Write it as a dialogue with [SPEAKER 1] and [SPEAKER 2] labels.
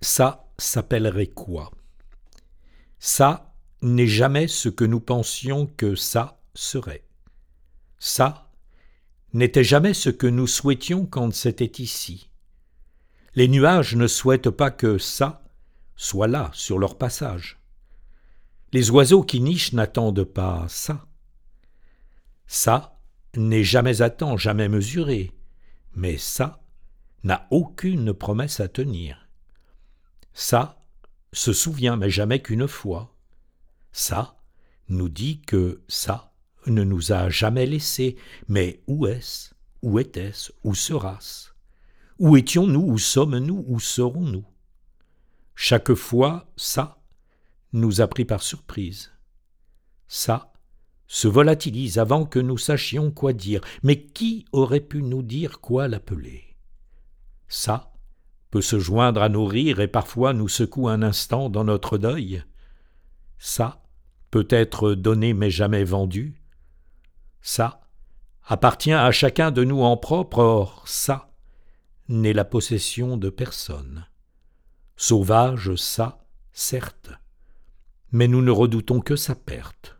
[SPEAKER 1] Ça s'appellerait quoi? Ça n'est jamais ce que nous pensions que ça serait. Ça n'était jamais ce que nous souhaitions quand c'était ici. Les nuages ne souhaitent pas que ça soit là sur leur passage. Les oiseaux qui nichent n'attendent pas ça. Ça n'est jamais à temps, jamais mesuré, mais ça n'a aucune promesse à tenir. Ça se souvient, mais jamais qu'une fois. Ça nous dit que ça ne nous a jamais laissés, mais où est-ce, où était-ce, où sera-ce? Où étions-nous, où sommes-nous, où serons-nous? Chaque fois, ça nous a pris par surprise. Ça se volatilise avant que nous sachions quoi dire, mais qui aurait pu nous dire quoi l'appeler? Ça peut se joindre à nos rires et parfois nous secoue un instant dans notre deuil. Ça peut être donné mais jamais vendu. Ça appartient à chacun de nous en propre, or ça n'est la possession de personne. Sauvage, ça, certes, mais nous ne redoutons que sa perte.